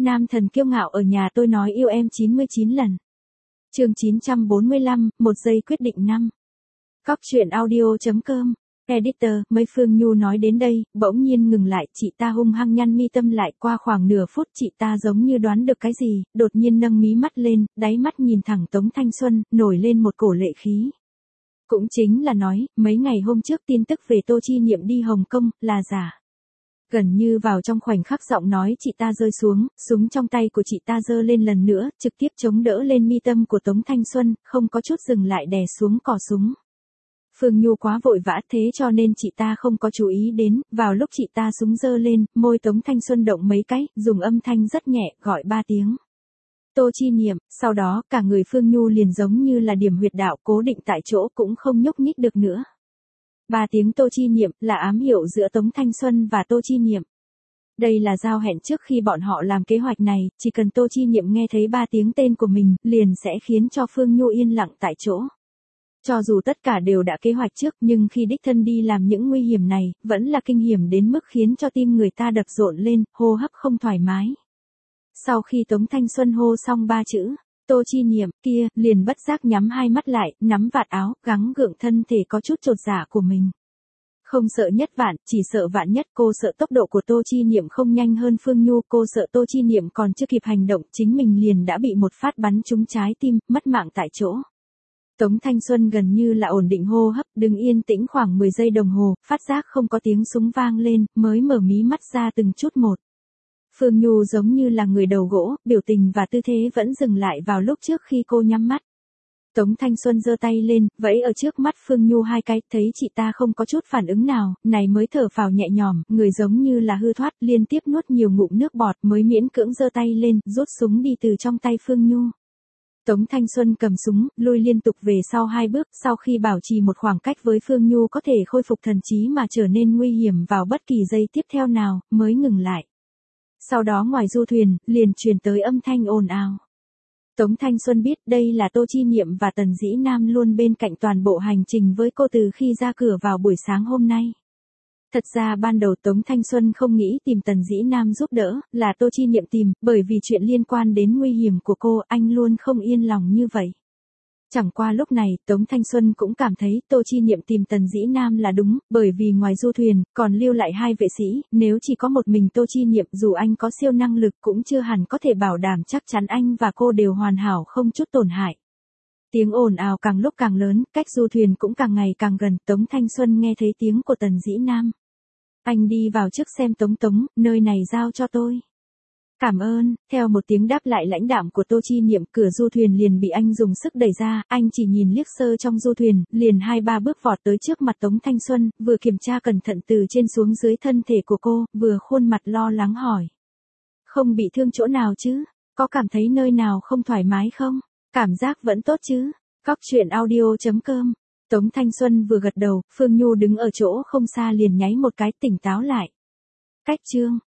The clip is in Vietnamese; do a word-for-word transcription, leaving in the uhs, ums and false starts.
nam thần kiêu ngạo ở nhà tôi nói yêu em chín mươi chín lần. Chương chín trăm bốn mươi lăm, một giây quyết định năm. Cóc truyện audio chấm com. Editor, mấy Phương Nhu nói đến đây, bỗng nhiên ngừng lại, chị ta hung hăng nhăn mi tâm lại, qua khoảng nửa phút chị ta giống như đoán được cái gì, đột nhiên nâng mí mắt lên, đáy mắt nhìn thẳng Tống Thanh Xuân, nổi lên một cổ lệ khí. Cũng chính là nói, mấy ngày hôm trước tin tức về Tô Chi Niệm đi Hồng Kông, là giả. Gần như vào trong khoảnh khắc giọng nói chị ta rơi xuống, súng trong tay của chị ta giơ lên lần nữa, trực tiếp chống đỡ lên mi tâm của Tống Thanh Xuân, không có chút dừng lại đè xuống cò súng. Phương Nhu quá vội vã thế cho nên chị ta không có chú ý đến, vào lúc chị ta súng giơ lên, môi Tống Thanh Xuân động mấy cái, dùng âm thanh rất nhẹ, gọi ba tiếng. Tô Chi Niệm, sau đó cả người Phương Nhu liền giống như là điểm huyệt đạo cố định tại chỗ cũng không nhúc nhích được nữa. Ba tiếng Tô Chi Niệm là ám hiệu giữa Tống Thanh Xuân và Tô Chi Niệm. Đây là giao hẹn trước khi bọn họ làm kế hoạch này, chỉ cần Tô Chi Niệm nghe thấy ba tiếng tên của mình, liền sẽ khiến cho Phương Nhu yên lặng tại chỗ. Cho dù tất cả đều đã kế hoạch trước nhưng khi đích thân đi làm những nguy hiểm này, vẫn là kinh hiểm đến mức khiến cho tim người ta đập rộn lên, hô hấp không thoải mái. Sau khi Tống Thanh Xuân hô xong ba chữ, Tô Chi Niệm, kia, liền bất giác nhắm hai mắt lại, nắm vạt áo, gắng gượng thân thể có chút chột dạ của mình. Không sợ nhất vạn, chỉ sợ vạn nhất, cô sợ tốc độ của Tô Chi Niệm không nhanh hơn Phương Nhu, cô sợ Tô Chi Niệm còn chưa kịp hành động, chính mình liền đã bị một phát bắn trúng trái tim, mất mạng tại chỗ. Tống Thanh Xuân gần như là ổn định hô hấp, đứng yên tĩnh khoảng mười giây đồng hồ, phát giác không có tiếng súng vang lên, mới mở mí mắt ra từng chút một. Phương Nhu giống như là người đầu gỗ, biểu tình và tư thế vẫn dừng lại vào lúc trước khi cô nhắm mắt. Tống Thanh Xuân giơ tay lên, vẫy ở trước mắt Phương Nhu hai cái, thấy chị ta không có chút phản ứng nào, này mới thở phào nhẹ nhõm, người giống như là hư thoát, liên tiếp nuốt nhiều ngụm nước bọt mới miễn cưỡng giơ tay lên, rút súng đi từ trong tay Phương Nhu. Tống Thanh Xuân cầm súng, lui liên tục về sau hai bước, sau khi bảo trì một khoảng cách với Phương Nhu có thể khôi phục thần trí mà trở nên nguy hiểm vào bất kỳ giây tiếp theo nào, mới ngừng lại. Sau đó ngoài du thuyền, liền truyền tới âm thanh ồn ào. Tống Thanh Xuân biết đây là Tô Chi Niệm và Tần Dĩ Nam luôn bên cạnh toàn bộ hành trình với cô từ khi ra cửa vào buổi sáng hôm nay. Thật ra ban đầu Tống Thanh Xuân không nghĩ tìm Tần Dĩ Nam giúp đỡ, là Tô Chi Niệm tìm, bởi vì chuyện liên quan đến nguy hiểm của cô, anh luôn không yên lòng như vậy. Chẳng qua lúc này, Tống Thanh Xuân cũng cảm thấy Tô Chi Niệm tìm Tần Dĩ Nam là đúng, bởi vì ngoài du thuyền, còn lưu lại hai vệ sĩ, nếu chỉ có một mình Tô Chi Niệm dù anh có siêu năng lực cũng chưa hẳn có thể bảo đảm chắc chắn anh và cô đều hoàn hảo không chút tổn hại. Tiếng ồn ào càng lúc càng lớn, cách du thuyền cũng càng ngày càng gần, Tống Thanh Xuân nghe thấy tiếng của Tần Dĩ Nam. Anh đi vào trước xem Tống Tống, nơi này giao cho tôi. Cảm ơn, theo một tiếng đáp lại lãnh đạm của Tô Chi Niệm, cửa du thuyền liền bị anh dùng sức đẩy ra, anh chỉ nhìn liếc sơ trong du thuyền, liền hai ba bước vọt tới trước mặt Tống Thanh Xuân, vừa kiểm tra cẩn thận từ trên xuống dưới thân thể của cô, vừa khuôn mặt lo lắng hỏi. Không bị thương chỗ nào chứ? Có cảm thấy nơi nào không thoải mái không? Cảm giác vẫn tốt chứ? Cóc truyện audio chấm com. Tống Thanh Xuân vừa gật đầu, Phương Nhu đứng ở chỗ không xa liền nháy một cái tỉnh táo lại. Cách chương.